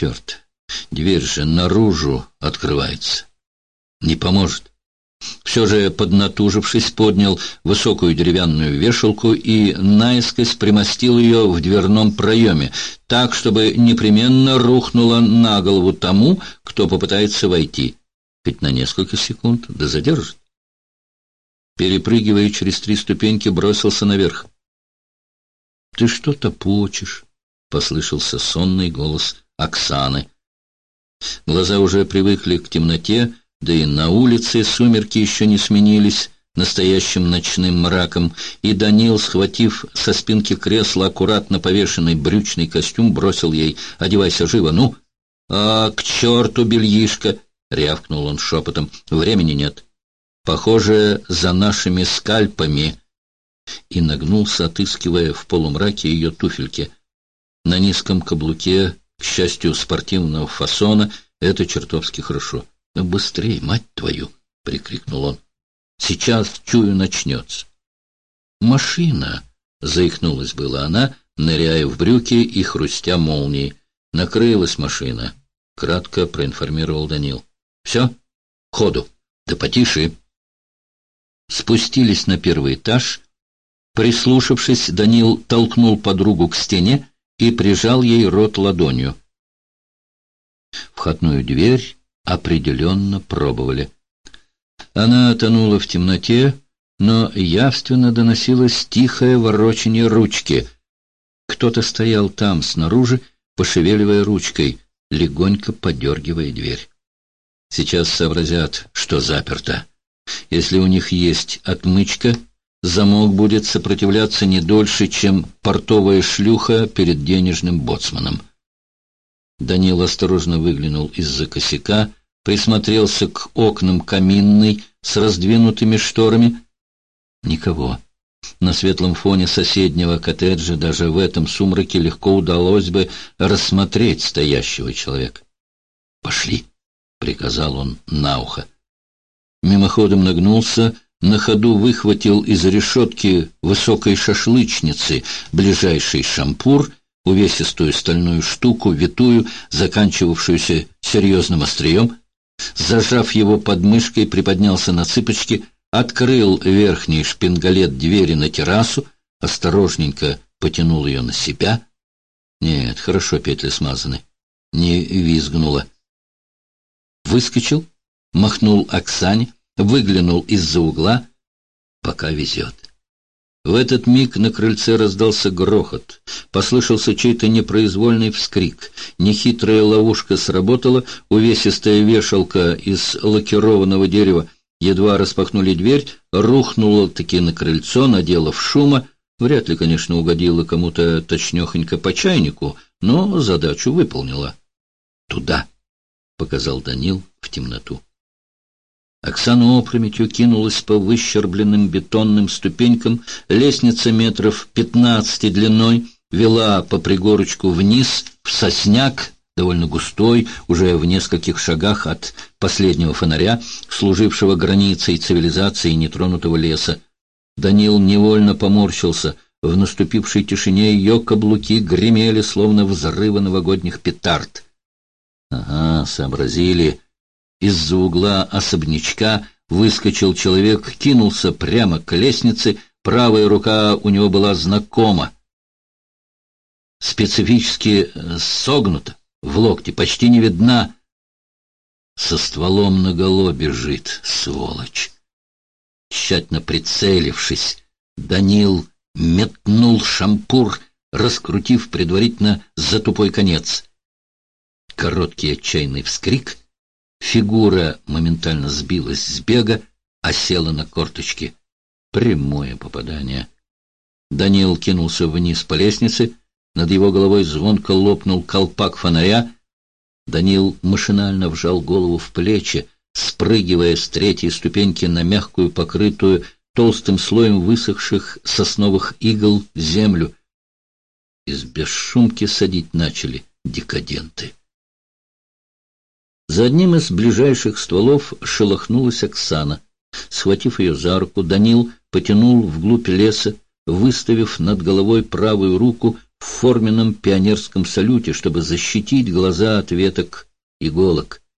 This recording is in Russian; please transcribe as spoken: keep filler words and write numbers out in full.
черт, дверь же наружу открывается. Не поможет. Все же, поднатужившись, поднял высокую деревянную вешалку и наискось примостил ее в дверном проеме, так, чтобы непременно рухнула на голову тому, кто попытается войти. Хоть на несколько секунд, да задержит. Перепрыгивая через три ступеньки, бросился наверх. — Ты что топочешь? — послышался сонный голос Оксаны. Глаза уже привыкли к темноте, да и на улице сумерки еще не сменились настоящим ночным мраком, и Данил, схватив со спинки кресла аккуратно повешенный брючный костюм, бросил ей: «Одевайся живо, ну!» «А, к черту, бельишко!» — рявкнул он шепотом. «Времени нет. Похоже, за нашими скальпами». И нагнулся, отыскивая в полумраке ее туфельки. На низком каблуке, к счастью, спортивного фасона, это чертовски хорошо. «Да быстрей, мать твою!» — прикрикнул он. «Сейчас, чую, начнется». «Машина!» — заикнулась была она, ныряя в брюки и хрустя молнией. «Накрылась машина», — кратко проинформировал Данил. «Все? Ходу! Да потише!» Спустились на первый этаж. Прислушавшись, Данил толкнул подругу к стене и прижал ей рот ладонью. Входную дверь определенно пробовали. Она тонула в темноте, но явственно доносилось тихое ворочание ручки. Кто-то стоял там, снаружи, пошевеливая ручкой, легонько подергивая дверь. Сейчас сообразят, что заперто. Если у них есть отмычка, замок будет сопротивляться не дольше, чем портовая шлюха перед денежным боцманом. Данил осторожно выглянул из-за косяка, присмотрелся к окнам каминной с раздвинутыми шторами. Никого. На светлом фоне соседнего коттеджа даже в этом сумраке легко удалось бы рассмотреть стоящего человека. «Пошли», — приказал он на ухо. Мимоходом нагнулся, на ходу выхватил из решетки высокой шашлычницы ближайший шампур, увесистую стальную штуку, витую, заканчивавшуюся серьезным острием, зажав его под мышкой, приподнялся на цыпочки, открыл верхний шпингалет двери на террасу, осторожненько потянул ее на себя. Нет, хорошо петли смазаны, не визгнуло. Выскочил, махнул Оксане, выглянул из-за угла. Пока везет. В этот миг на крыльце раздался грохот. Послышался чей-то непроизвольный вскрик. Нехитрая ловушка сработала, увесистая вешалка из лакированного дерева. Едва распахнули дверь, рухнула-таки на крыльцо, наделав шума. Вряд ли, конечно, угодила кому-то точнёхонько по чайнику, но задачу выполнила. «Туда», — показал Данил в темноту. Оксана опрометью кинулась по выщербленным бетонным ступенькам. Лестница метров пятнадцати длиной вела по пригорочку вниз в сосняк, довольно густой, уже в нескольких шагах от последнего фонаря, служившего границей цивилизации нетронутого леса. Данил невольно поморщился. В наступившей тишине ее каблуки гремели, словно взрывы новогодних петард. Ага, сообразили. Из-за угла особнячка выскочил человек, кинулся прямо к лестнице, правая рука у него была знакома. Специфически согнута, в локте, почти не видна. Со стволом наголо бежит, сволочь. Тщательно прицелившись, Данил метнул шампур, раскрутив предварительно за тупой конец. Короткий отчаянный вскрик. Фигура моментально сбилась с бега, осела на корточки. Прямое попадание. Данил кинулся вниз по лестнице. Над его головой звонко лопнул колпак фонаря. Данил машинально вжал голову в плечи, спрыгивая с третьей ступеньки на мягкую, покрытую толстым слоем высохших сосновых игл землю. Из бесшумки садить начали декаденты. За одним из ближайших стволов шелохнулась Оксана. Схватив ее за руку, Данил потянул вглубь леса, выставив над головой правую руку в форменном пионерском салюте, чтобы защитить глаза от веток иголок.